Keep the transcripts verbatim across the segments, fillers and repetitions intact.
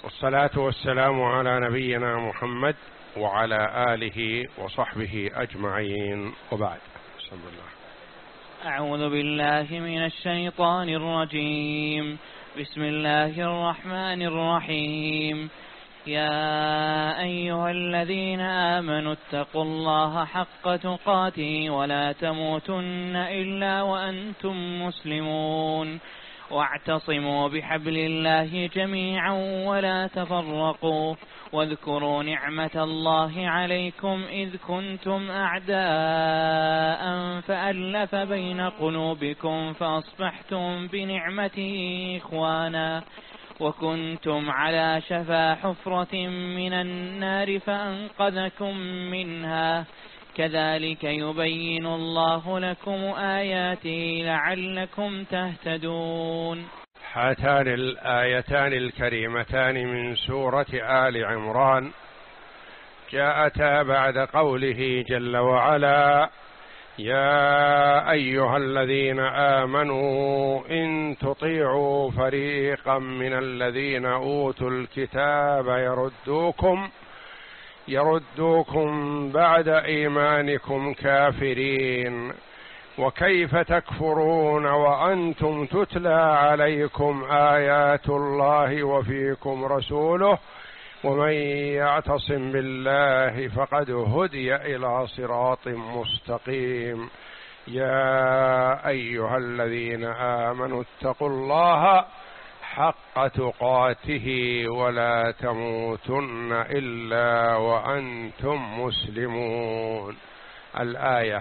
والصلاة والسلام على نبينا محمد وعلى آله وصحبه أجمعين، وبعد. بسم الله. أعوذ بالله من الشيطان الرجيم. بسم الله الرحمن الرحيم. يا أيها الذين آمنوا اتقوا الله حق تقاته ولا تموتن إلا وأنتم مسلمون، واعتصموا بحبل الله جميعا ولا تفرقوا، واذكروا نعمة الله عليكم إذ كنتم أعداء فألف بين قلوبكم فأصبحتم بنعمته إخوانا، وكنتم على شفا حفرة من النار فأنقذكم منها، كذلك يبين الله لكم آياته لعلكم تهتدون. هاتان الآيتان الكريمتان من سورة آل عمران جاءتا بعد قوله جل وعلا: يا أيها الذين آمنوا إن تطيعوا فريقا من الذين أوتوا الكتاب يردوكم يردوكم بعد إيمانكم كافرين، وكيف تكفرون وأنتم تتلى عليكم آيات الله وفيكم رسوله، ومن يعتصم بالله فقد هدي إلى صراط مستقيم. يا أيها الذين آمنوا اتقوا الله حق تقاته ولا تموتن إلا وأنتم مسلمون. الآية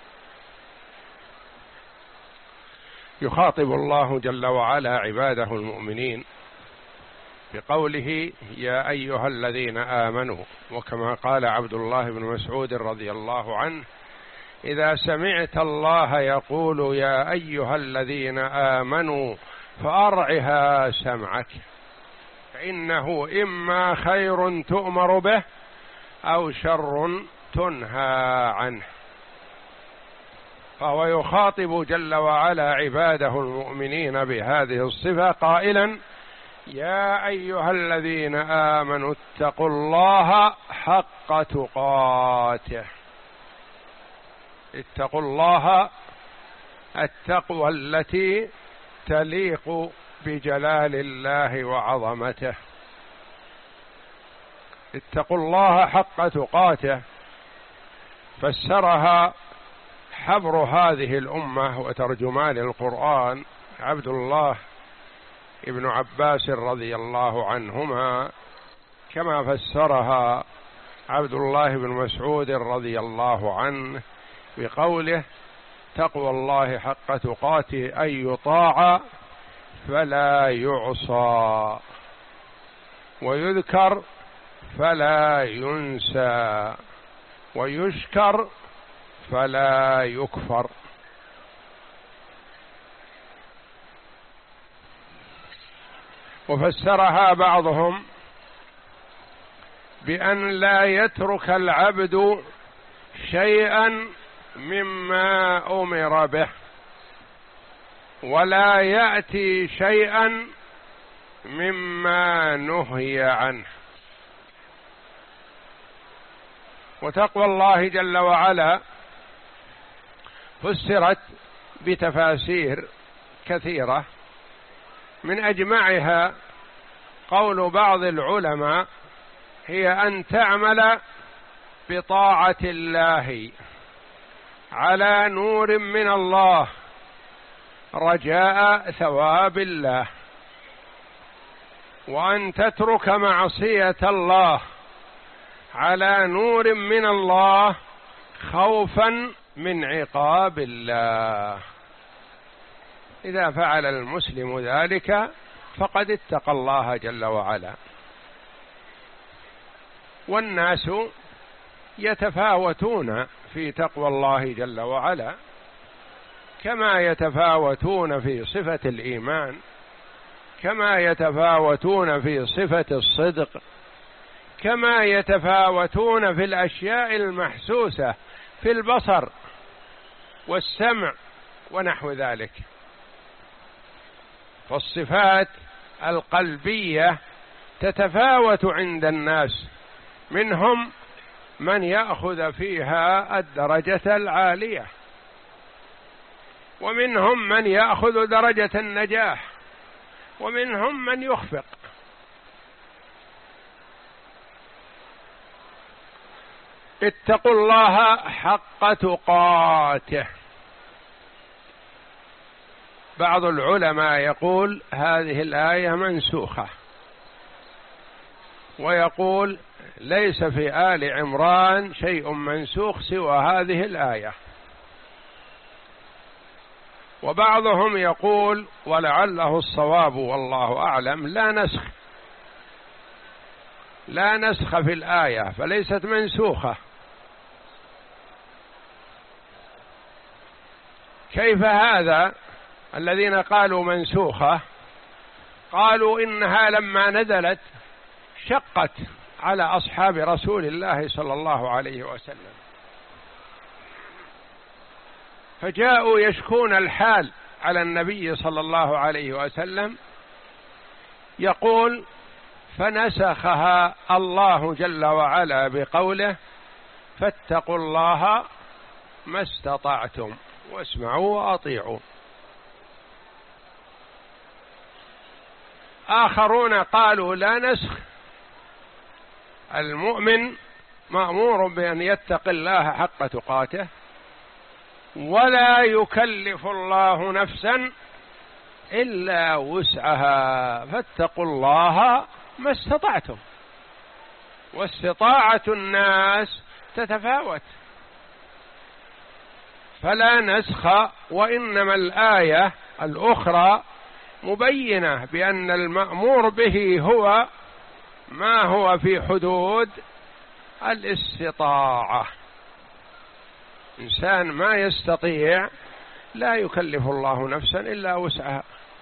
يخاطب الله جل وعلا عباده المؤمنين بقوله يا أيها الذين آمنوا، وكما قال عبد الله بن مسعود رضي الله عنه: إذا سمعت الله يقول يا أيها الذين آمنوا فأرعها سمعك، فإنه إما خير تؤمر به أو شر تنهى عنه. فهو يخاطب جل وعلا عباده المؤمنين بهذه الصفة قائلا: يا أيها الذين آمنوا اتقوا الله حق تقاته. اتقوا الله التقوى التي تليق بجلال الله وعظمته. اتقوا الله حق تقاته فسرها حبر هذه الأمة وترجمان القرآن عبد الله ابن عباس رضي الله عنهما، كما فسرها عبد الله بن مسعود رضي الله عنه بقوله: تقوى الله حق تقاته أن يطاع فلا يعصى، ويذكر فلا ينسى، ويشكر فلا يكفر. وفسرها بعضهم بأن لا يترك العبد شيئا مما أمر به، ولا يأتي شيئا مما نهي عنه. وتقوى الله جل وعلا فسرت بتفاسير كثيرة، من أجمعها قول بعض العلماء: هي أن تعمل بطاعة الله على نور من الله رجاء ثواب الله، وأن تترك معصية الله على نور من الله خوفا من عقاب الله. إذا فعل المسلم ذلك فقد اتقى الله جل وعلا. والناس يتفاوتون في تقوى الله جل وعلا، كما يتفاوتون في صفة الإيمان، كما يتفاوتون في صفة الصدق، كما يتفاوتون في الأشياء المحسوسة في البصر والسمع ونحو ذلك. فالصفات القلبية تتفاوت عند الناس، منهم من يأخذ فيها الدرجة العالية، ومنهم من يأخذ درجة النجاح، ومنهم من يخفق. اتقوا الله حق تقاته. بعض العلماء يقول هذه الآية منسوخة، ويقول ليس في آل عمران شيء منسوخ سوى هذه الآية. وبعضهم يقول ولعله الصواب والله أعلم لا نسخ، لا نسخ في الآية فليست منسوخة. كيف هذا؟ الذين قالوا منسوخة قالوا إنها لما نزلت شقت على أصحاب رسول الله صلى الله عليه وسلم، فجاءوا يشكون الحال على النبي صلى الله عليه وسلم، يقول فنسخها الله جل وعلا بقوله فاتقوا الله ما استطعتم واسمعوا وأطيعوا. آخرون قالوا لا نسخ، المؤمن مأمور بأن يتقي الله حق تقاته، ولا يكلف الله نفسا إلا وسعها، فاتقوا الله ما استطعتم. واستطاعة الناس تتفاوت، فلا نسخ، وإنما الآية الأخرى مبينة بأن المأمور به هو ما هو في حدود الاستطاعة. إنسان ما يستطيع لا يكلف الله نفسا إلا وسعها.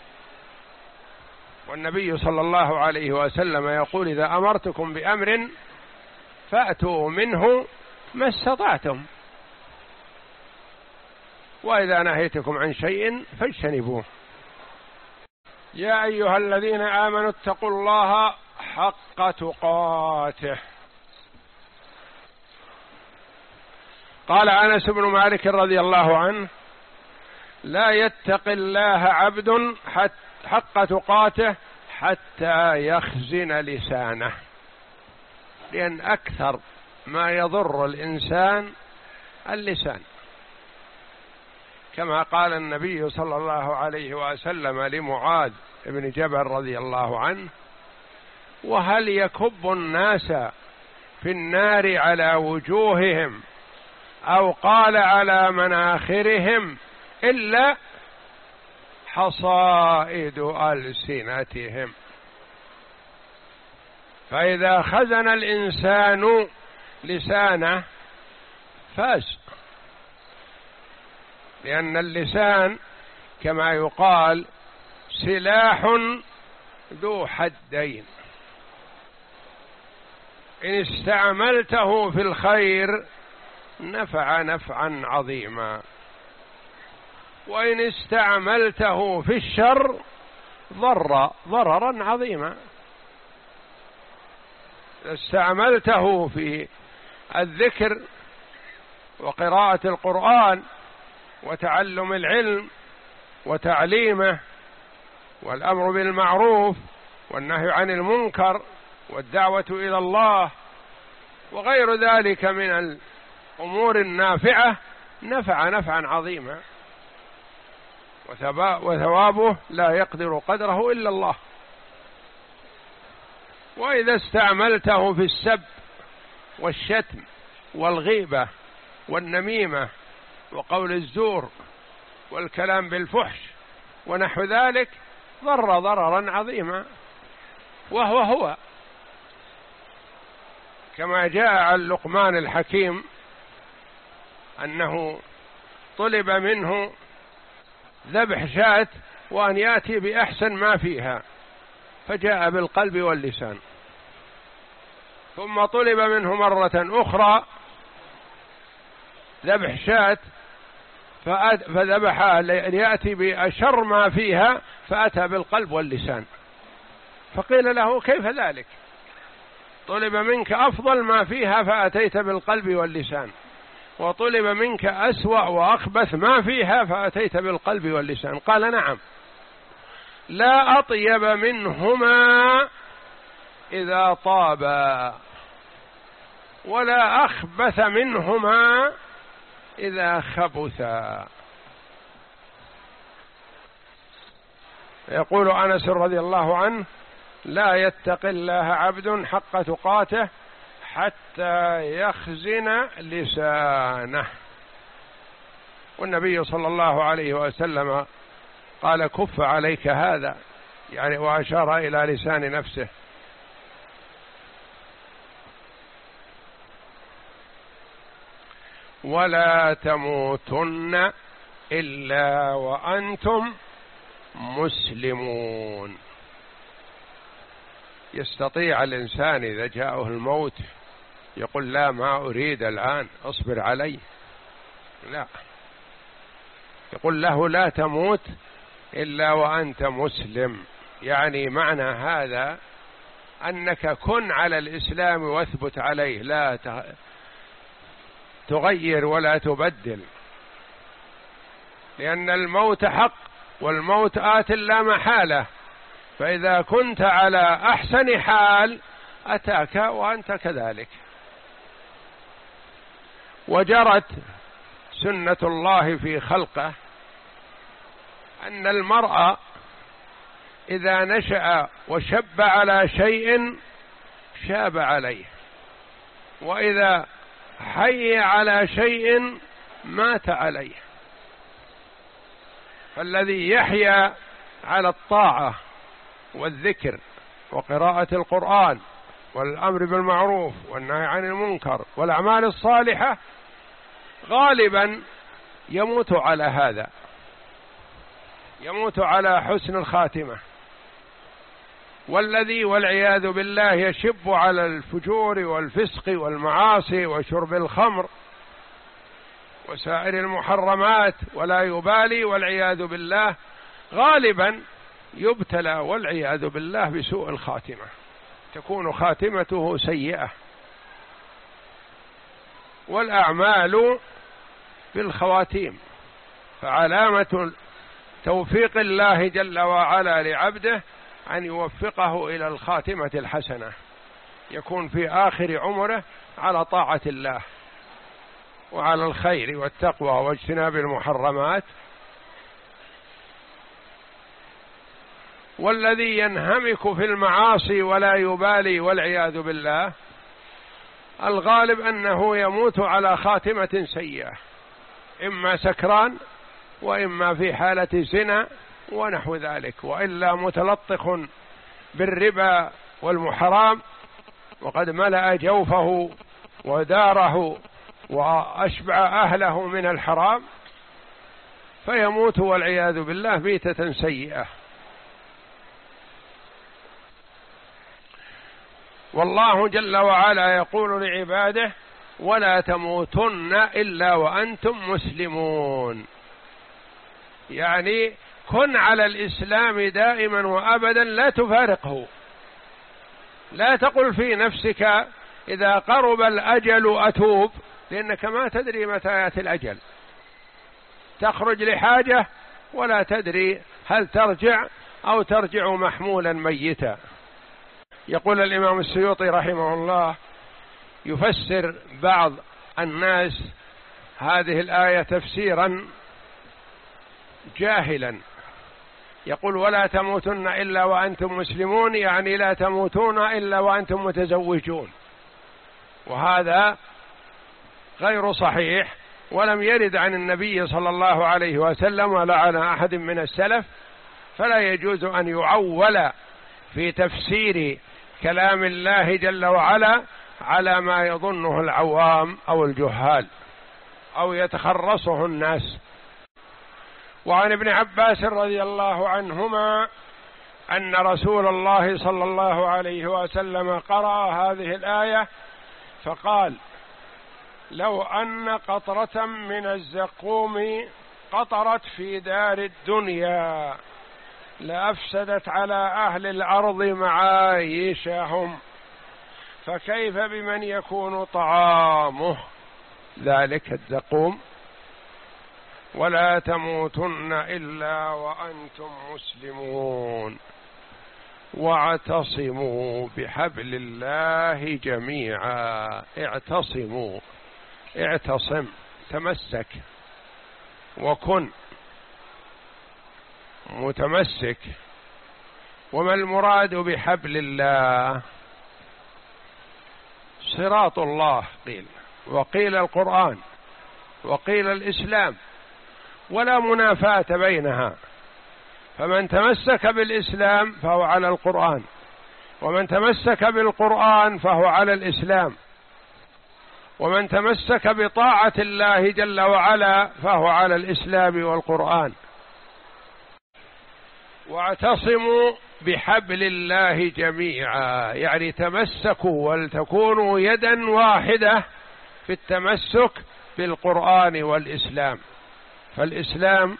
والنبي صلى الله عليه وسلم يقول إذا أمرتكم بأمر فأتوا منه ما استطعتم، وإذا نهيتكم عن شيء فاجتنبوه. يا أيها الذين آمنوا اتقوا الله حق تقاته. قال أنس بن مالك رضي الله عنه لا يتقي الله عبد حق تقاته حتى يخزن لسانه، لأن أكثر ما يضر الإنسان اللسان، كما قال النبي صلى الله عليه وسلم لمعاذ بن جبل رضي الله عنه وهل يكب الناس في النار على وجوههم أو قال على مناخرهم إلا حصائد ألسنتهم. فإذا خزن الإنسان لسانه فاز، لأن اللسان كما يقال سلاح ذو حدين، إن استعملته في الخير نفع نفعا عظيما، وإن استعملته في الشر ضر ضررا عظيما. استعملته في الذكر وقراءة القرآن وتعلم العلم وتعليمه والأمر بالمعروف والنهي عن المنكر والدعوة إلى الله وغير ذلك من الأمور النافعة، نفع نفعا عظيما، وثوابه لا يقدر قدره إلا الله. وإذا استعملته في السب والشتم والغيبة والنميمة وقول الزور والكلام بالفحش ونحو ذلك ضر ضررا عظيما، وهو هو كما جاء عن لقمان الحكيم أنه طلب منه ذبح شاة وأن يأتي بأحسن ما فيها، فجاء بالقلب واللسان. ثم طلب منه مرة أخرى ذبح شاة فذبحها ليأتي بأشر ما فيها، فأتى بالقلب واللسان. فقيل له كيف ذلك؟ طلب منك أفضل ما فيها فأتيت بالقلب واللسان، وطلب منك أسوأ وأخبث ما فيها فأتيت بالقلب واللسان. قال نعم، لا أطيب منهما إذا طابا، ولا أخبث منهما إذا خبثا. يقول أنس رضي الله عنه: لا يتقي الله عبد حق تقاته حتى يخزن لسانه. والنبي صلى الله عليه وسلم قال: كف عليك هذا، يعني وأشار إلى لسان نفسه. ولا تموتن إلا وأنتم مسلمون. يستطيع الإنسان إذا جاءه الموت يقول: لا، ما أريد الآن، أصبر علي. لا، يقول له: لا تموت إلا وأنت مسلم. يعني معنى هذا أنك كن على الإسلام واثبت عليه، لا تغير ولا تبدل، لأن الموت حق، والموت آت لا محالة. فإذا كنت على أحسن حال أتاك وأنت كذلك. وجرت سنة الله في خلقه أن المرء إذا نشأ وشب على شيء شاب عليه، وإذا حي على شيء مات عليه. فالذي يحيا على الطاعة والذكر وقراءة القرآن والأمر بالمعروف والنهي عن المنكر والأعمال الصالحة غالبا يموت على هذا، يموت على حسن الخاتمة. والذي والعياذ بالله يشب على الفجور والفسق والمعاصي وشرب الخمر وسائر المحرمات ولا يبالي والعياذ بالله غالبا يبتلى والعياذ بالله بسوء الخاتمة، تكون خاتمته سيئة. والأعمال بالخواتيم، فعلامة توفيق الله جل وعلا لعبده أن يوفقه إلى الخاتمة الحسنة، يكون في آخر عمره على طاعة الله وعلى الخير والتقوى واجتناب المحرمات. والذي ينهمك في المعاصي ولا يبالي والعياذ بالله الغالب أنه يموت على خاتمة سيئة، إما سكران وإما في حالة زنا ونحو ذلك، وإلا متلطخ بالربا والمحرام وقد ملأ جوفه وداره وأشبع أهله من الحرام، فيموت والعياذ بالله ميتة سيئة. والله جل وعلا يقول لعباده: ولا تموتن إلا وأنتم مسلمون. يعني كن على الإسلام دائما وأبدا، لا تفارقه. لا تقل في نفسك إذا قرب الأجل أتوب، لأنك ما تدري متى يأتي الأجل. تخرج لحاجة ولا تدري هل ترجع أو ترجع محمولا ميتا. يقول الإمام السيوطي رحمه الله يفسر بعض الناس هذه الآية تفسيرا جاهلا، يقول: ولا تموتن إلا وأنتم مسلمون، يعني لا تموتون إلا وأنتم متزوجون، وهذا غير صحيح ولم يرد عن النبي صلى الله عليه وسلم ولا عن أحد من السلف، فلا يجوز أن يعول في تفسير كلام الله جل وعلا على ما يظنه العوام أو الجهال أو يتخرصه الناس. وعن ابن عباس رضي الله عنهما أن رسول الله صلى الله عليه وسلم قرأ هذه الآية فقال: لو أن قطرة من الزقوم قطرت في دار الدنيا لأفسدت على أهل الأرض معايشهم، فكيف بمن يكون طعامه ذلك الزقوم؟ ولا تموتن إلا وأنتم مسلمون واعتصموا بحبل الله جميعا. اعتصموا، اعتصم، تمسك وكن متمسك. وما المراد بحبل الله؟ صراط الله قيل، وقيل القرآن، وقيل الإسلام، ولا منافاة بينها. فمن تمسك بالإسلام فهو على القرآن، ومن تمسك بالقرآن فهو على الإسلام، ومن تمسك بطاعة الله جل وعلا فهو على الإسلام والقرآن. واعتصموا بحبل الله جميعا، يعني تمسكوا ولتكونوا يدا واحدة في التمسك بالقرآن والإسلام. فالإسلام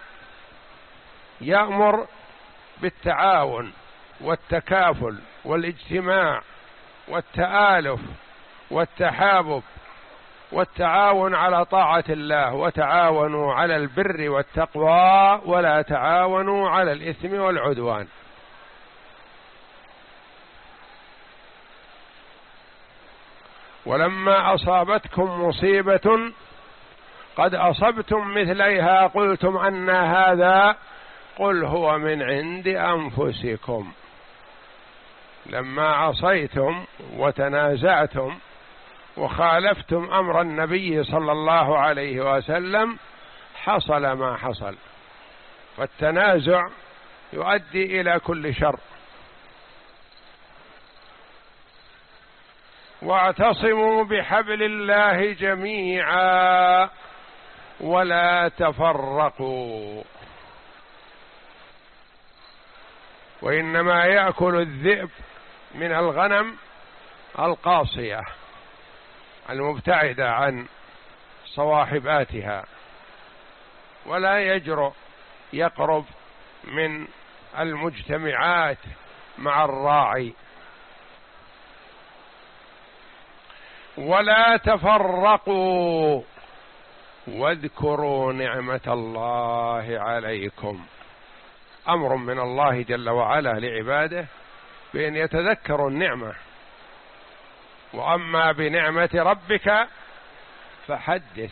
يأمر بالتعاون والتكافل والاجتماع والتآلف والتحابب والتعاون على طاعة الله، وتعاونوا على البر والتقوى ولا تعاونوا على الإثم والعدوان. ولما أصابتكم مصيبة قد أصبتم مثليها قلتم أن هذا قل هو من عند أنفسكم. لما عصيتم وتنازعتم وخالفتم أمر النبي صلى الله عليه وسلم حصل ما حصل، فالتنازع يؤدي إلى كل شر. واعتصموا بحبل الله جميعا ولا تفرقوا. وإنما يأكل الذئب من الغنم القاصية المبتعدة عن صواحباتها، ولا يجرؤ يقرب من المجتمعات مع الراعي. ولا تفرقوا واذكروا نعمة الله عليكم. أمر من الله جل وعلا لعباده بأن يتذكروا النعمة. وأما بنعمة ربك فحدث.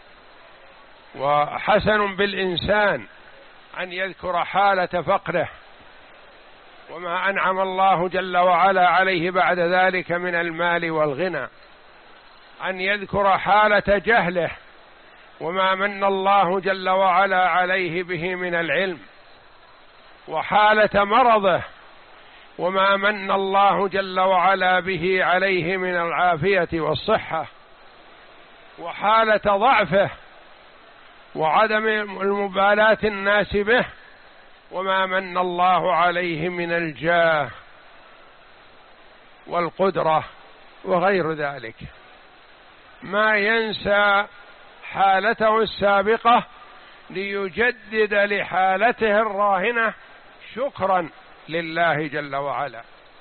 وحسن بالإنسان أن يذكر حالة فقره وما أنعم الله جل وعلا عليه بعد ذلك من المال والغنى، أن يذكر حالة جهله وما من الله جل وعلا عليه به من العلم، وحالة مرضه وما من الله جل وعلا به عليه من العافية والصحة، وحالة ضعفه وعدم المبالاة الناس به وما من الله عليه من الجاه والقدرة وغير ذلك. ما ينسى حالته السابقة ليجدد لحالته الراهنة شكرا لله جل وعلا.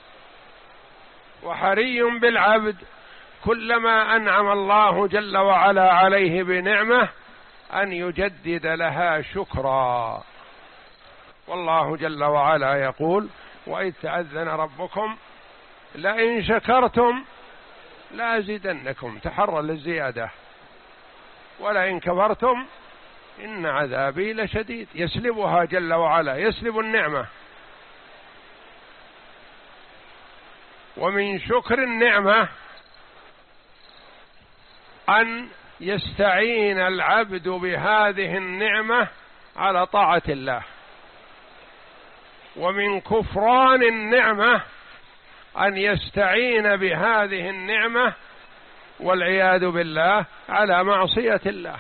وحري بالعبد كلما أنعم الله جل وعلا عليه بنعمة أن يجدد لها شكرا. والله جل وعلا يقول: وإذ تأذن ربكم لئن شكرتم لأزيدنكم، تحرى للزيادة، ولئن كفرتم إن عذابي لشديد. يسلبها جل وعلا، يسلب النعمة. ومن شكر النعمة أن يستعين العبد بهذه النعمة على طاعة الله. ومن كفران النعمة أن يستعين بهذه النعمة والعياذ بالله على معصية الله.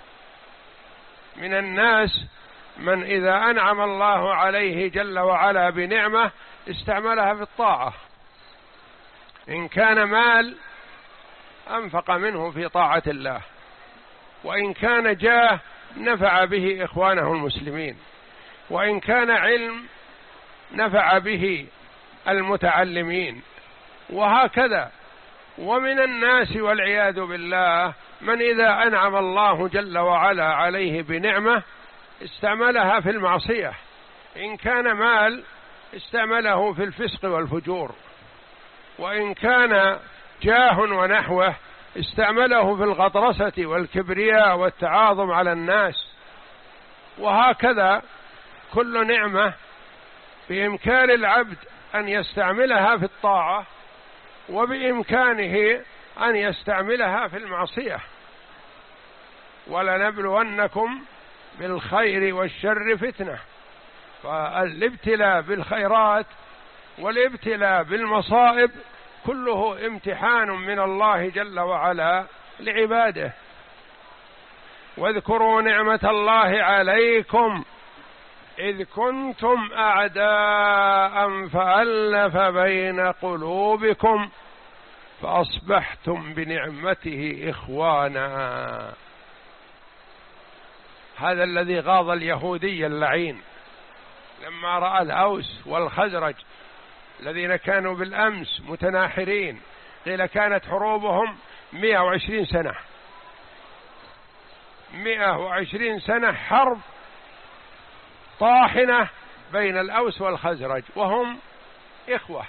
من الناس من إذا أنعم الله عليه جل وعلا بنعمة استعملها في الطاعة، إن كان مال أنفق منه في طاعة الله، وإن كان جاه نفع به إخوانه المسلمين، وإن كان علم نفع به المتعلمين، وهكذا. ومن الناس والعياذ بالله من إذا أنعم الله جل وعلا عليه بنعمة استعملها في المعصية، إن كان مال استعمله في الفسق والفجور، وإن كان جاه ونحوه استعمله في الغطرسة والكبرياء والتعاظم على الناس. وهكذا كل نعمة بإمكان العبد أن يستعملها في الطاعة، وبإمكانه أن يستعملها في المعصية. ولنبلونكم بالخير والشر فتنة، فالابتلاء بالخيرات والابتلاء بالمصائب كله امتحان من الله جل وعلا لعباده. واذكروا نعمة الله عليكم إذ كنتم أعداء فألف بين قلوبكم فأصبحتم بنعمته إخوانا. هذا الذي غاض اليهودي اللعين لما رأى الأوس والخزرج الذين كانوا بالأمس متناحرين، قيل كانت حروبهم مئة وعشرين سنة، مئة وعشرين سنة حرب طاحنة بين الأوس والخزرج، وهم إخوة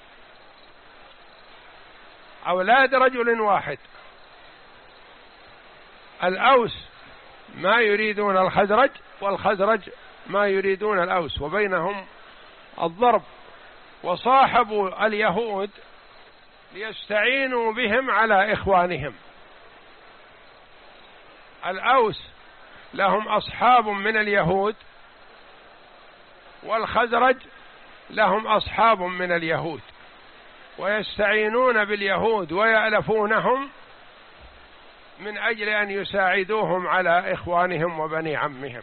أولاد رجل واحد. الأوس ما يريدون الخزرج، والخزرج ما يريدون الأوس، وبينهم الضرب. وصاحبوا اليهود ليستعينوا بهم على إخوانهم. الأوس لهم أصحاب من اليهود، والخزرج لهم أصحاب من اليهود، ويستعينون باليهود ويألفونهم من أجل أن يساعدوهم على إخوانهم وبني عمهم.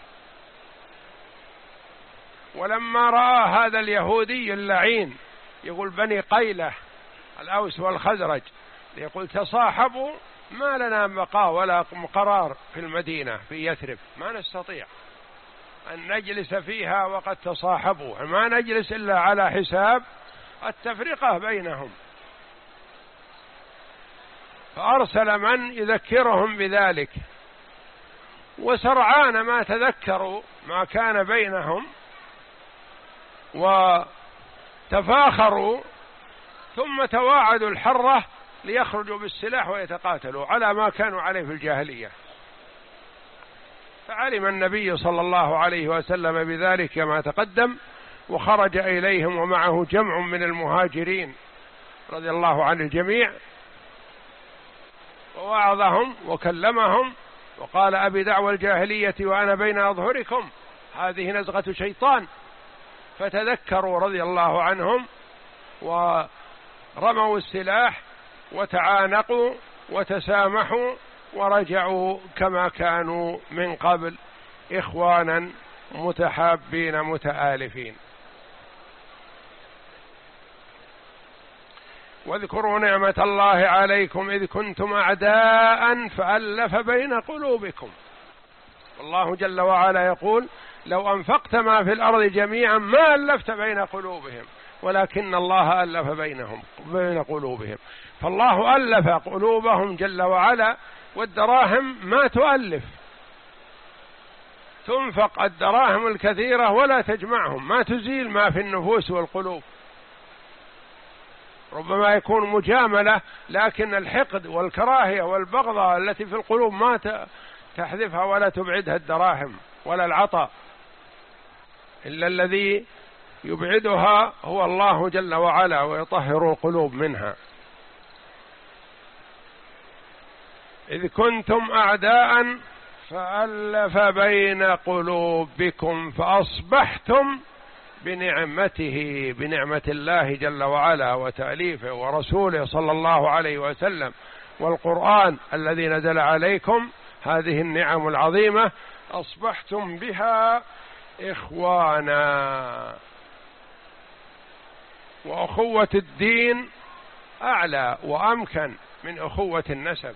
ولما رأى هذا اليهودي اللعين يقول بني قيلة الأوس والخزرج، يقول تصاحبوا ما لنا بقاء ولا قرار في المدينة في يثرب، ما نستطيع أن نجلس فيها وقد تصاحبوا، ما نجلس إلا على حساب التفرقة بينهم. فأرسل من يذكرهم بذلك، وسرعان ما تذكروا ما كان بينهم وتفاخروا، ثم تواعدوا الحرة ليخرجوا بالسلاح ويتقاتلوا على ما كانوا عليه في الجاهلية. فعلم النبي صلى الله عليه وسلم بذلك كما تقدم، وخرج إليهم ومعه جمع من المهاجرين رضي الله عن الجميع، ووعظهم وكلمهم وقال أبي دعوى الجاهلية وأنا بين أظهركم، هذه نزغة شيطان. فتذكروا رضي الله عنهم ورموا السلاح وتعانقوا وتسامحوا ورجعوا كما كانوا من قبل، إخوانا متحابين متآلفين. واذكروا نعمة الله عليكم إذ كنتم أعداء فألف بين قلوبكم. الله جل وعلا يقول لو أنفقت ما في الأرض جميعا ما ألفت بين قلوبهم ولكن الله ألف بينهم بين قلوبهم. فالله ألف قلوبهم جل وعلا، والدراهم ما تؤلف، تنفق الدراهم الكثيرة ولا تجمعهم، ما تزيل ما في النفوس والقلوب. ربما يكون مجاملة، لكن الحقد والكراهية والبغضة التي في القلوب ما تحذفها ولا تبعدها الدراهم ولا العطاء، إلا الذي يبعدها هو الله جل وعلا ويطهر القلوب منها. إذ كنتم أعداء فألف بين قلوبكم فأصبحتم بنعمته، بنعمة الله جل وعلا وتأليفه ورسوله صلى الله عليه وسلم والقرآن الذي نزل عليكم، هذه النعم العظيمة أصبحتم بها إخوانا. وأخوة الدين أعلى وأمكن من أخوة النسب.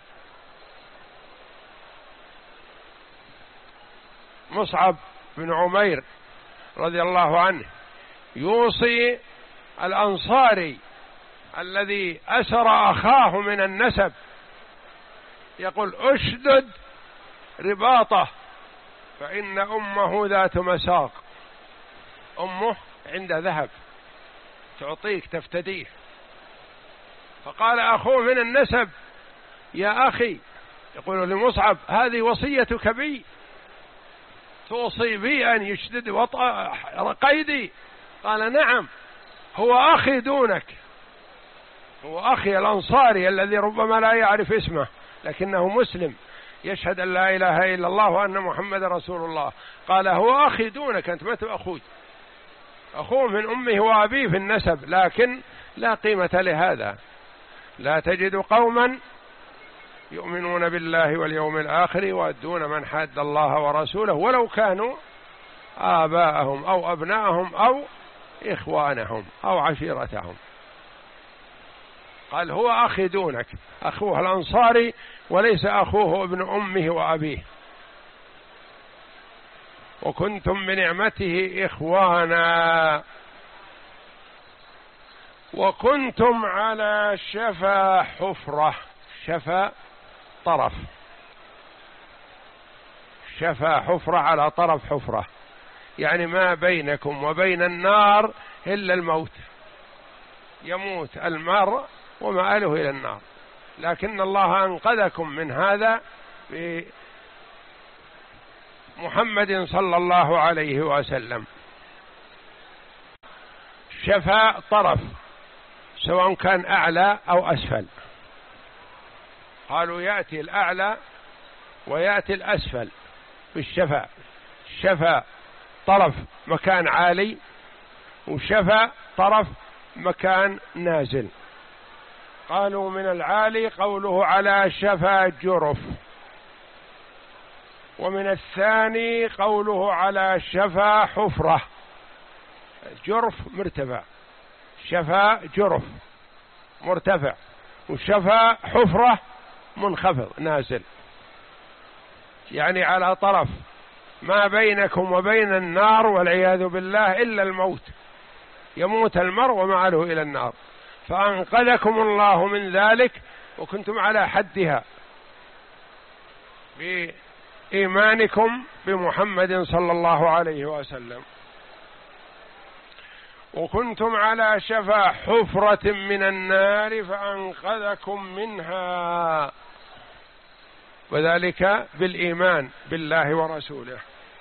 مصعب بن عمير رضي الله عنه يوصي الأنصاري الذي أسر أخاه من النسب، يقول اشدد رباطه فإن أمه ذات مساق، أمه عند ذهب تعطيك تفتديه. فقال أخوه من النسب يا أخي، يقول لمصعب هذه وصيتك بي، توصي بي أن يشدد وطأ قيدي؟ قال نعم، هو أخي دونك، هو أخي الأنصاري الذي ربما لا يعرف اسمه لكنه مسلم يشهد أن لا إله إلا الله وأن محمد رسول الله. قال هو أخي دونك، أنت ما تبقى أخوي، أخوه من أمه وأبيه في النسب، لكن لا قيمة لهذا. لا تجد قوما يؤمنون بالله واليوم الآخر يؤدون من حاد الله ورسوله ولو كانوا آباءهم أو أبناءهم أو إخوانهم أو عشيرتهم. قال هو أخي دونك، أخوه الأنصاري وليس أخوه ابن أمه وأبيه. وكنتم بنعمته إخوانا وكنتم على شفا حفرة. شفا طرف، شفا حفرة على طرف حفرة، يعني ما بينكم وبين النار إلا الموت، يموت المرء ومآله إلى النار، لكن الله أنقذكم من هذا بمحمد صلى الله عليه وسلم. شفا طرف سواء كان أعلى أو أسفل، قالوا يأتي الأعلى ويأتي الأسفل بالشفا. شفا طرف مكان عالي، وشفا طرف مكان نازل. قالوا من العالي قوله على شفا جرف، ومن الثاني قوله على شفا حفرة. جرف مرتفع، شفا جرف مرتفع، وشفا حفرة منخفض نازل، يعني على طرف ما بينكم وبين النار والعياذ بالله إلا الموت، يموت المرء ومعه إلى النار، فأنقذكم الله من ذلك وكنتم على حدها بإيمانكم بمحمد صلى الله عليه وسلم. وكنتم على شفا حفرة من النار فأنقذكم منها، وذلك بالإيمان بالله ورسوله.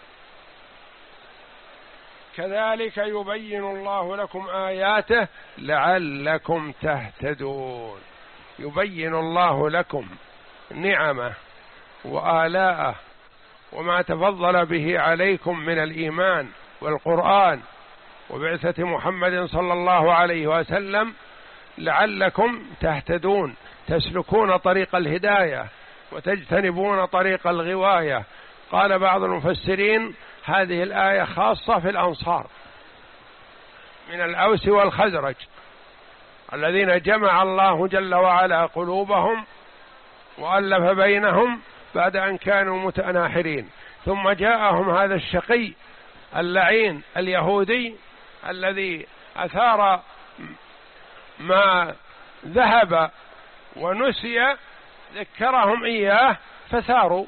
كذلك يبين الله لكم آياته لعلكم تهتدون. يبين الله لكم نعمه وآلاءه وما تفضل به عليكم من الإيمان والقرآن وبعثة محمد صلى الله عليه وسلم لعلكم تهتدون، تسلكون طريق الهداية وتجتنبون طريق الغواية. قال بعض المفسرين هذه الآية خاصة في الأنصار من الأوس والخزرج الذين جمع الله جل وعلا قلوبهم وألف بينهم بعد أن كانوا متناحرين، ثم جاءهم هذا الشقي اللعين اليهودي الذي أثار ما ذهب ونسي، ذكرهم إياه فثاروا،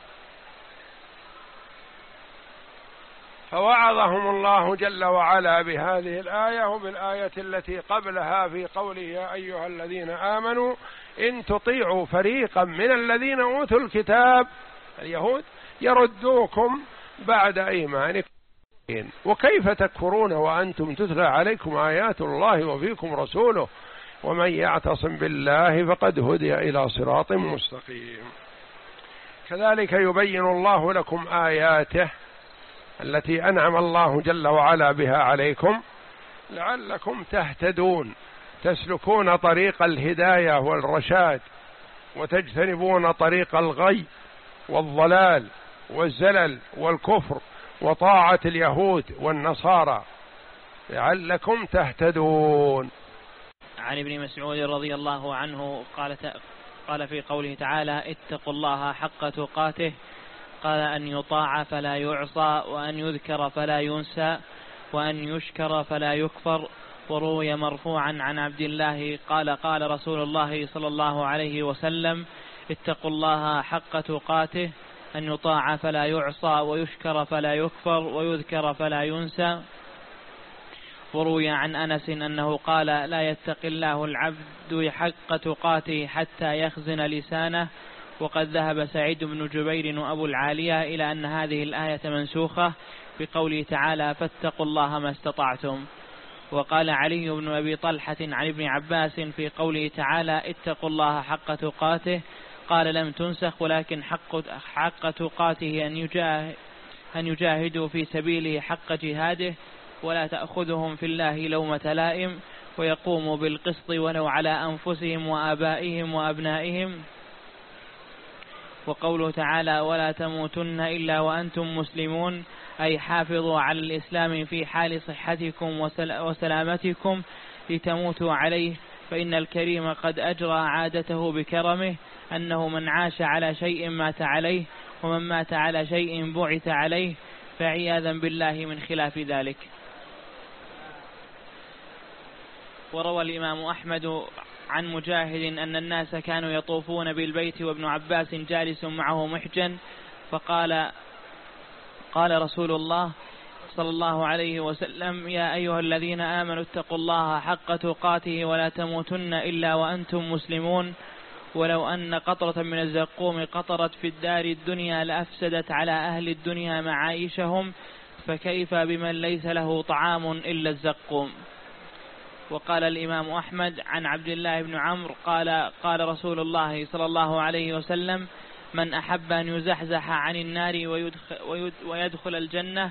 فوعظهم الله جل وعلا بهذه الآية وبالآية التي قبلها في قوله يا أيها الذين آمنوا إن تطيعوا فريقا من الذين أوتوا الكتاب اليهود يردوكم بعد إيمانكم وكيف تكفرون وأنتم تتلى عليكم آيات الله وفيكم رسوله ومن يعتصم بالله فقد هدي إلى صراط مستقيم. كذلك يبين الله لكم آياته التي أنعم الله جل وعلا بها عليكم لعلكم تهتدون، تسلكون طريق الهداية والرشاد وتجتنبون طريق الغي والضلال والزلل والكفر وطاعة اليهود والنصارى لعلكم تهتدون. عن ابن مسعود رضي الله عنه قال قال في قوله تعالى اتقوا الله حق تقاته، قال أن يطاع فلا يعصى وأن يذكر فلا ينسى وأن يشكر فلا يكفر. وروي مرفوعا عن عبد الله قال قال رسول الله صلى الله عليه وسلم: اتقوا الله حق تقاته، أن يطاع فلا يعصى، ويشكر فلا يكفر، ويذكر فلا ينسى. وروي عن أنس أنه قال: لا يتقي الله العبد حق تقاته حتى يخزن لسانه. وقد ذهب سعيد بن جبير وأبو العالية إلى أن هذه الآية منسوخة بقوله تعالى: فاتقوا الله ما استطعتم. وقال علي بن أبي طلحة عن ابن عباس في قوله تعالى: اتقوا الله حق تقاته، قال: لم تنسخ، ولكن حق, حق تقاته أن, يجاهد أن يجاهدوا في سبيله حق جهاده، ولا تأخذهم في الله لومة لائم، ويقوموا بالقسط ولو على أنفسهم وآبائهم وأبنائهم. وقوله تعالى: ولا تموتن إلا وأنتم مسلمون، أي حافظوا على الإسلام في حال صحتكم وسلامتكم لتموتوا عليه، فإن الكريم قد أجرى عادته بكرمه أنه من عاش على شيء مات عليه، ومن مات على شيء بعث عليه، فعياذا بالله من خلاف ذلك. وروى الإمام أحمد عن مجاهد أن الناس كانوا يطوفون بالبيت وابن عباس جالس معه محجن، فقال قال رسول الله صلى الله عليه وسلم: يا أيها الذين آمنوا اتقوا الله حق تقاته ولا تموتن إلا وأنتم مسلمون، ولو أن قطرة من الزقوم قطرت في الدار الدنيا لأفسدت على أهل الدنيا معايشهم، فكيف بمن ليس له طعام إلا الزقوم. وقال الإمام أحمد عن عبد الله بن عمرو قال قال رسول الله صلى الله عليه وسلم: من أحب أن يزحزح عن النار ويدخل, ويدخل الجنة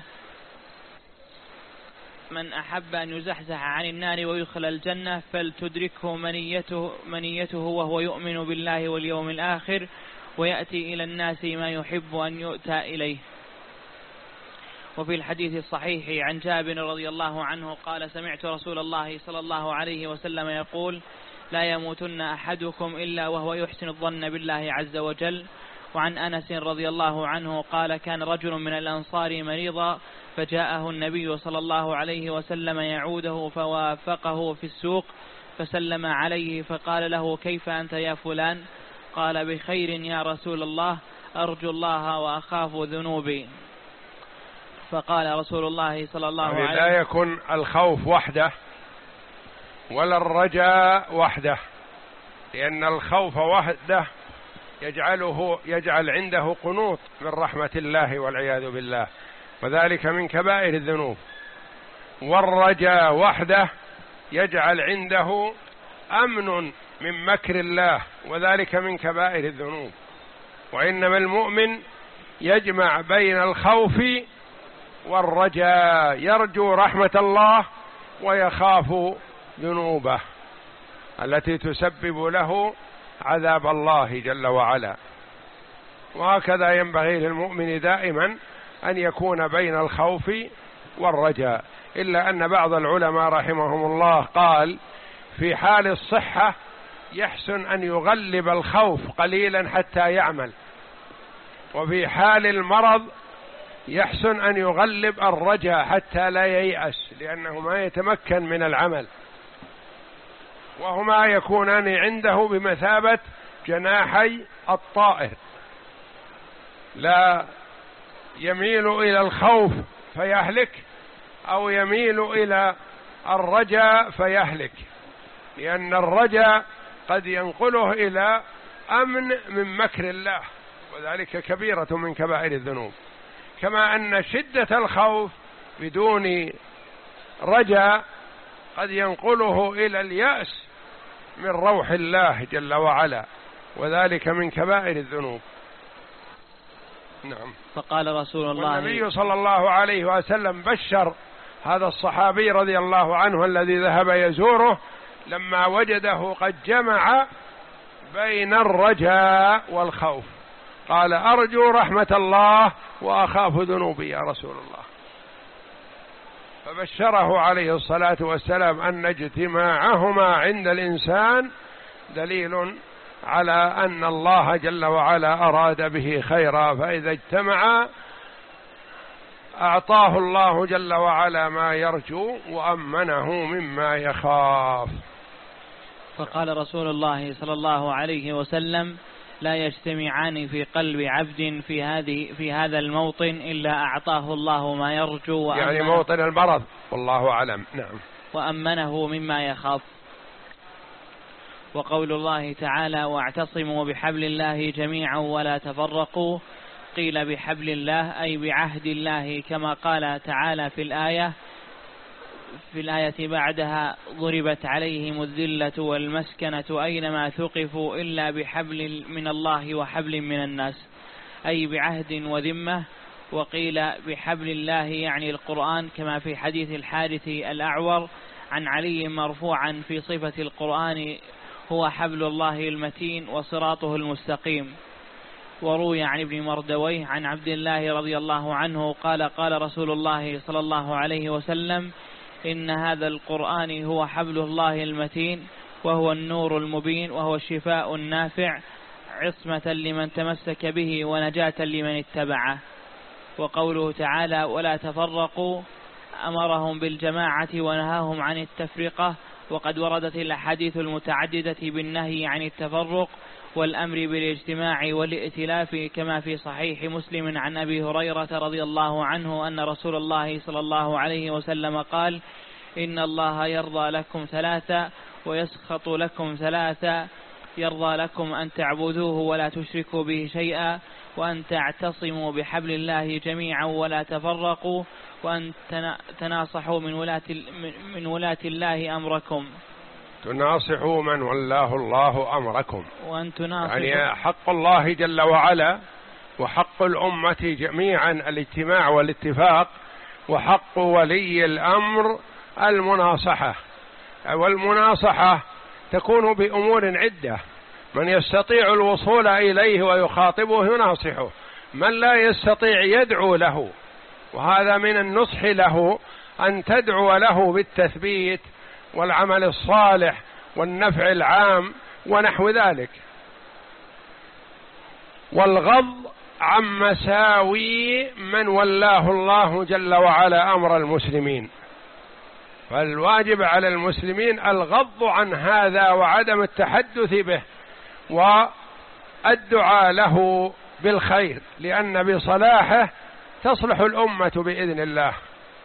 من أحب أن يزحزح عن النار ويدخل الجنة فلتدركه منيته, منيته وهو يؤمن بالله واليوم الآخر، ويأتي إلى الناس ما يحب أن يؤتى إليه. وفي الحديث الصحيح عن جابر رضي الله عنه قال: سمعت رسول الله صلى الله عليه وسلم يقول: لا يموتن أحدكم إلا وهو يحسن الظن بالله عز وجل. وعن أنس رضي الله عنه قال: كان رجل من الأنصار مريضا، فجاءه النبي صلى الله عليه وسلم يعوده، فوافقه في السوق فسلم عليه، فقال له: كيف أنت يا فلان؟ قال: بخير يا رسول الله، أرجو الله وأخاف ذنوبي. فقال رسول الله صلى الله عليه وسلم: لا يكن الخوف وحده ولا الرجاء وحده، لأن الخوف وحده يجعله يجعل عنده قنوط من رحمة الله والعياذ بالله، وذلك من كبائر الذنوب. والرجاء وحده يجعل عنده أمن من مكر الله، وذلك من كبائر الذنوب. وإنما المؤمن يجمع بين الخوف والرجاء، يرجو رحمة الله ويخاف ذنوبه التي تسبب له عذاب الله جل وعلا. وهكذا ينبغي للمؤمن دائما أن يكون بين الخوف والرجاء، إلا أن بعض العلماء رحمهم الله قال: في حال الصحة يحسن أن يغلب الخوف قليلا حتى يعمل، وفي حال المرض يحسن أن يغلب الرجاء حتى لا ييأس، لأنه ما يتمكن من العمل، وهما يكونان عنده بمثابة جناحي الطائر، لا يميل إلى الخوف فيهلك أو يميل إلى الرجاء فيهلك، لأن الرجاء قد ينقله إلى أمن من مكر الله، وذلك كبيرة من كبائر الذنوب. كما أن شدة الخوف بدون رجاء قد ينقله إلى اليأس من روح الله جل وعلا، وذلك من كبائر الذنوب. نعم. فقال رسول الله والنبي صلى الله عليه وسلم بشر هذا الصحابي رضي الله عنه الذي ذهب يزوره لما وجده قد جمع بين الرجاء والخوف، قال: أرجو رحمة الله وأخاف ذنوبي يا رسول الله. فبشره عليه الصلاة والسلام أن اجتماعهما عند الإنسان دليل على أن الله جل وعلا أراد به خيرا، فإذا اجتمع أعطاه الله جل وعلا ما يرجو وأمنه مما يخاف. فقال رسول الله صلى الله عليه وسلم: لا يجتمعان في قلب عبد في هذه في هذا الموطن إلا أعطاه الله ما يرجو يعني موطن المرض، والله أعلم. نعم. وأمنه مما يخاف. وقول الله تعالى: واعتصموا بحبل الله جميعا ولا تفرقوا، قيل بحبل الله أي بعهد الله، كما قال تعالى في الآية في الآية بعدها: ضربت عليهم الذلة والمسكنة أينما ثقفوا إلا بحبل من الله وحبل من الناس، أي بعهد وذمة. وقيل بحبل الله يعني القرآن، كما في حديث الحارث الأعور عن علي مرفوعا في صفة القرآن: هو حبل الله المتين وصراطه المستقيم. وروي عن ابن مردويه عن عبد الله رضي الله عنه قال: قال رسول الله صلى الله عليه وسلم: إن هذا القرآن هو حبل الله المتين، وهو النور المبين، وهو الشفاء النافع، عصمة لمن تمسك به ونجاة لمن اتبعه. وقوله تعالى: ولا تفرقوا، أمرهم بالجماعة ونهاهم عن التفرقة. وقد وردت الأحاديث المتعددة بالنهي عن التفرق والأمر بالاجتماع والائتلاف، كما في صحيح مسلم عن أبي هريرة رضي الله عنه أن رسول الله صلى الله عليه وسلم قال: إن الله يرضى لكم ثلاثة ويسخط لكم ثلاثة: يرضى لكم أن تعبدوه ولا تشركوا به شيئا، وأن تعتصموا بحبل الله جميعا ولا تفرقوا، وأن تناصحوا من ولاة من ولاة الله أمركم. تناصحوا من ولاه الله أمركم، وأن تناصحوا يعني حق الله جل وعلا وحق الأمة جميعا الاجتماع والاتفاق، وحق ولي الأمر المناصحة. والمناصحة تكون بأمور عدة: من يستطيع الوصول إليه ويخاطبه يناصحه، من لا يستطيع يدعو له، وهذا من النصح له أن تدعو له بالتثبيت والعمل الصالح والنفع العام ونحو ذلك. والغض عن مساوي من ولاه الله جل وعلا أمر المسلمين، فالواجب على المسلمين الغض عن هذا وعدم التحدث به والدعاء له بالخير، لأن بصلاحه تصلح الأمة بإذن الله.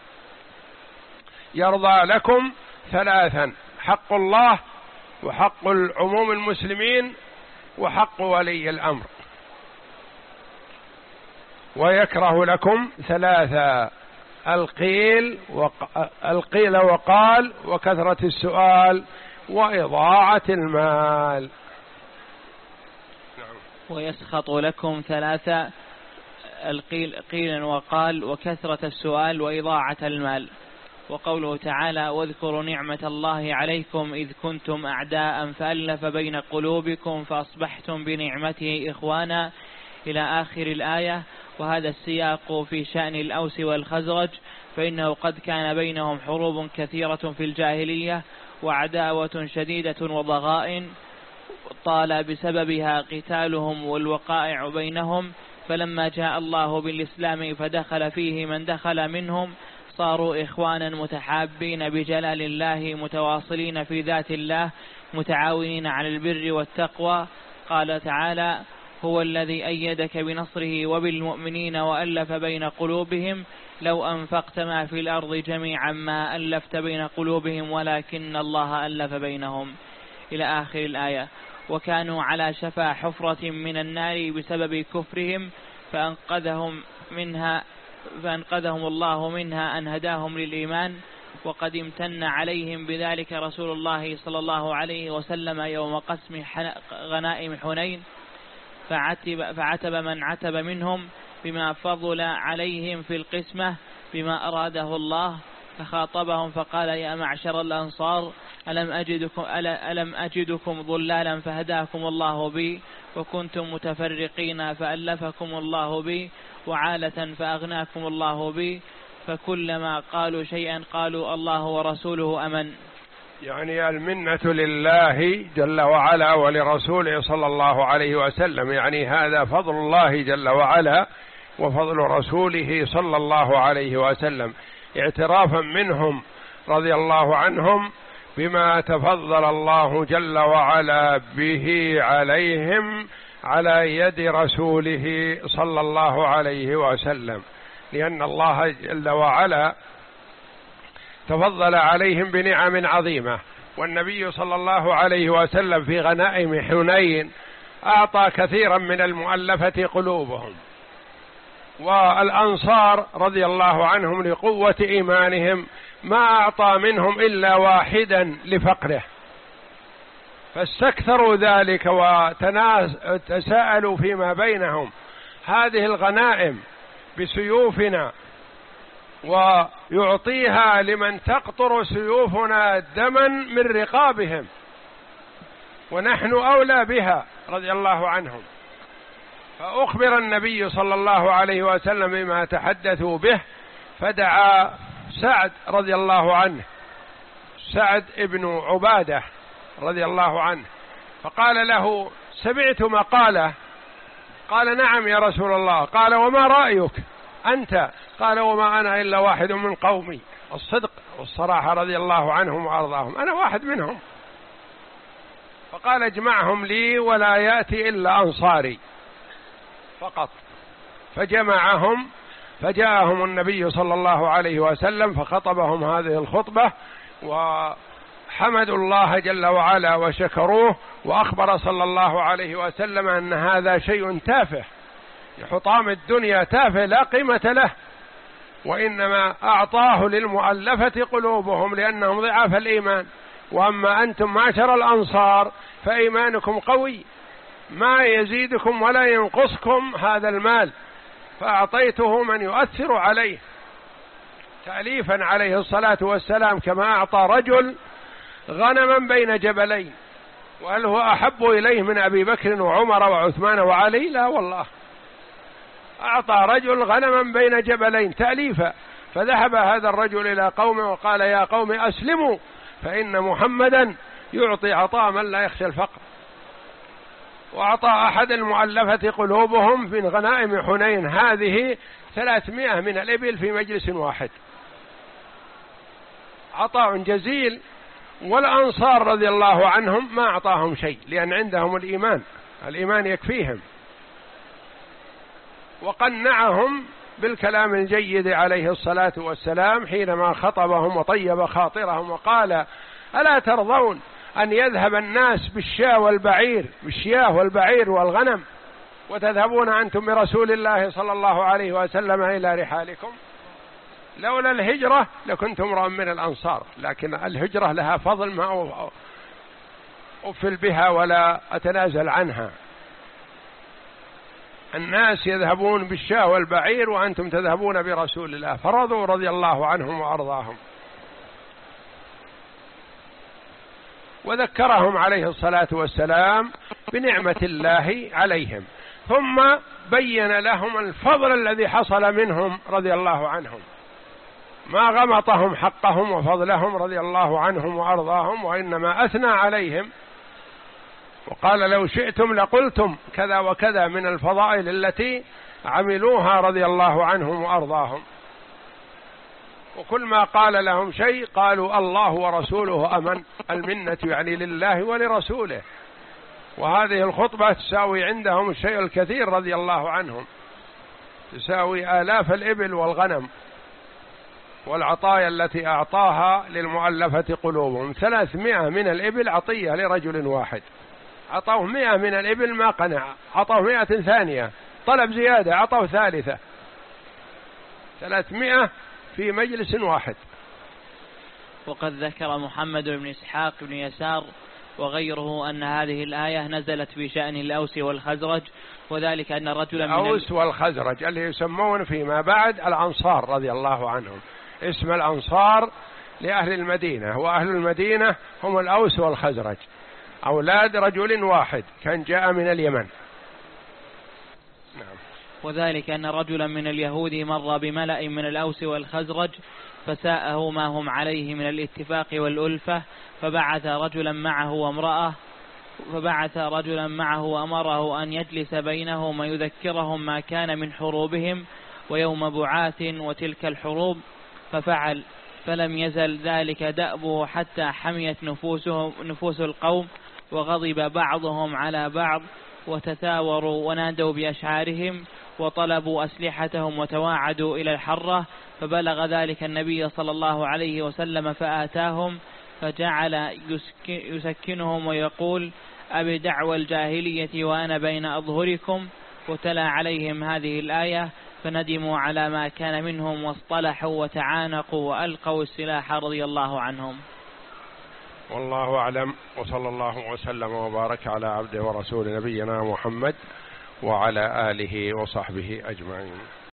يرضى لكم ثلاثا: حق الله، وحق العموم المسلمين، وحق ولي الأمر. ويكره لكم ثلاثا: القيل وق... القيل وقال، وكثرة السؤال، وإضاعة المال. ويسخط لكم ثلاثة: القيل قيلا وقال، وكثرة السؤال، وإضاعة المال. وقوله تعالى: واذكروا نعمة الله عليكم إذ كنتم أعداء فألف بين قلوبكم فأصبحتم بنعمته إخوانا، إلى آخر الآية. وهذا السياق في شأن الأوس والخزرج، فإنه قد كان بينهم حروب كثيرة في الجاهلية وعداوة شديدة وضغائن طال بسببها قتالهم والوقائع بينهم، فلما جاء الله بالإسلام فدخل فيه من دخل منهم صاروا إخوانا متحابين بجلال الله، متواصلين في ذات الله، متعاونين على البر والتقوى. قال تعالى: هو الذي أيدك بنصره وبالمؤمنين وألف بين قلوبهم لو أنفقت ما في الأرض جميعا ما ألفت بين قلوبهم ولكن الله ألف بينهم، إلى آخر الآية. وكانوا على شفا حفرة من النار بسبب كفرهم فأنقذهم منها فأنقذهم الله منها أن هداهم للإيمان. وقد امتن عليهم بذلك رسول الله صلى الله عليه وسلم يوم قسم غنائم حنين، فعتب, فعتب من عتب منهم بما فضل عليهم في القسمة بما أراده الله، فخاطبهم فقال: يا معشر الأنصار، ألم أجدكم, ألم أجدكم ضلالا فهداكم الله بي، وكنتم متفرقين فألفكم الله بي، وعالة فأغناكم الله بي، فكلما قالوا شيئا قالوا الله ورسوله أمن. يعني المنة لله جل وعلا ولرسوله صلى الله عليه وسلم، يعني هذا فضل الله جل وعلا وفضل رسوله صلى الله عليه وسلم، اعترافا منهم رضي الله عنهم بما تفضل الله جل وعلا به عليهم على يد رسوله صلى الله عليه وسلم، لأن الله جل وعلا تفضل عليهم بنعم عظيمة. والنبي صلى الله عليه وسلم في غنائم حنين أعطى كثيرا من المؤلفة قلوبهم، والأنصار رضي الله عنهم لقوة إيمانهم ما أعطى منهم إلا واحدا لفقره، فاستكثروا ذلك وتساءلوا فيما بينهم: هذه الغنائم بسيوفنا ويعطيها لمن تقطر سيوفنا دما من رقابهم، ونحن أولى بها رضي الله عنهم. فأخبر النبي صلى الله عليه وسلم بما تحدثوا به، فدعا سعد رضي الله عنه، سعد ابن عبادة رضي الله عنه، فقال له: سمعت مقالة. قال: نعم يا رسول الله. قال: وما رأيك أنت؟ قال: وما أنا إلا واحد من قومي. الصدق والصراحة رضي الله عنهم وأرضاهم، أنا واحد منهم. فقال: اجمعهم لي ولا يأتي إلا أنصاري فقط. فجمعهم، فجاءهم النبي صلى الله عليه وسلم فخطبهم هذه الخطبة، وحمدوا الله جل وعلا وشكروه، وأخبر صلى الله عليه وسلم أن هذا شيء تافه، حطام الدنيا تافه لا قيمة له، وإنما أعطاه للمؤلفة قلوبهم لأنهم ضعاف الإيمان، وأما أنتم معشر الأنصار فإيمانكم قوي ما يزيدكم ولا ينقصكم هذا المال، فأعطيته من يؤثر عليه تأليفا عليه الصلاة والسلام، كما أعطى رجل غنما بين جبلين، وهل هو أحب إليه من أبي بكر وعمر وعثمان وعلي؟ لا والله، أعطى رجل غنما بين جبلين تأليفا. فذهب هذا الرجل إلى قومه وقال: يا قوم أسلموا فإن محمدا يعطي عطاء من لا يخشى الفقر. وأعطى أحد المؤلفة قلوبهم في غنائم حنين هذه ثلاثمائة من الإبل في مجلس واحد، عطاء جزيل. والأنصار رضي الله عنهم ما أعطاهم شيء، لأن عندهم الإيمان، الإيمان يكفيهم، وقنعهم بالكلام الجيد عليه الصلاة والسلام حينما خطبهم وطيب خاطرهم وقال: ألا ترضون أن يذهب الناس بالشاة والبعير بالشياه والبعير والغنم، وتذهبون أنتم برسول الله صلى الله عليه وسلم إلى رحالكم؟ لولا الهجرة لكنتم امرأ من الأنصار، لكن الهجرة لها فضل ما أفل بها ولا أتنازل عنها. الناس يذهبون بالشاة والبعير وأنتم تذهبون برسول الله، فرضوا رضي الله عنهم وأرضاهم. وذكرهم عليه الصلاة والسلام بنعمة الله عليهم، ثم بين لهم الفضل الذي حصل منهم رضي الله عنهم، ما غمطهم حقهم وفضلهم رضي الله عنهم وأرضاهم، وإنما أثنى عليهم وقال: لو شئتم لقلتم كذا وكذا من الفضائل التي عملوها رضي الله عنهم وأرضاهم. وكل ما قال لهم شيء قالوا: الله ورسوله أمن، المنة يعني لله ولرسوله. وهذه الخطبة تساوي عندهم الشيء الكثير رضي الله عنهم، تساوي آلاف الإبل والغنم والعطايا التي أعطاها للمؤلفة قلوبهم. ثلاثمائة من الإبل عطية لرجل واحد، عطوه مئة من الإبل ما قنع، عطوه مئة ثانية، طلب زيادة عطوه ثالثة، ثلاثمائة في مجلس واحد. وقد ذكر محمد بن إسحاق بن يسار وغيره أن هذه الآية نزلت في شأن الأوس والخزرج، وذلك أن رجلا من الأوس والخزرج اللي يسمون فيما بعد الأنصار رضي الله عنهم، اسم الأنصار لأهل المدينة، وأهل المدينة هم الأوس والخزرج، أولاد رجل واحد كان جاء من اليمن. نعم. وذلك أن رجلا من اليهود مر بملأ من الأوس والخزرج فساءه ما هم عليه من الاتفاق والألفة، فبعث رجلا معه وامرأة فبعث رجلا معه وأمره أن يجلس بينهم ويذكرهم ما كان من حروبهم ويوم بعاث وتلك الحروب، ففعل، فلم يزل ذلك دأبه حتى حميت نفوسهم نفوس القوم، وغضب بعضهم على بعض، وتثاوروا ونادوا بأشعارهم، وطلبوا أسلحتهم وتواعدوا إلى الحرة، فبلغ ذلك النبي صلى الله عليه وسلم فآتاهم، فجعل يسكنهم ويقول: أبي دعوى الجاهلية وأنا بين أظهركم، وتلا عليهم هذه الآية، فندموا على ما كان منهم واصطلحوا وتعانقوا وألقوا السلاح رضي الله عنهم. والله أعلم، وصلى الله وسلم وبارك على عبده ورسول نبينا محمد وعلى آله وصحبه أجمعين.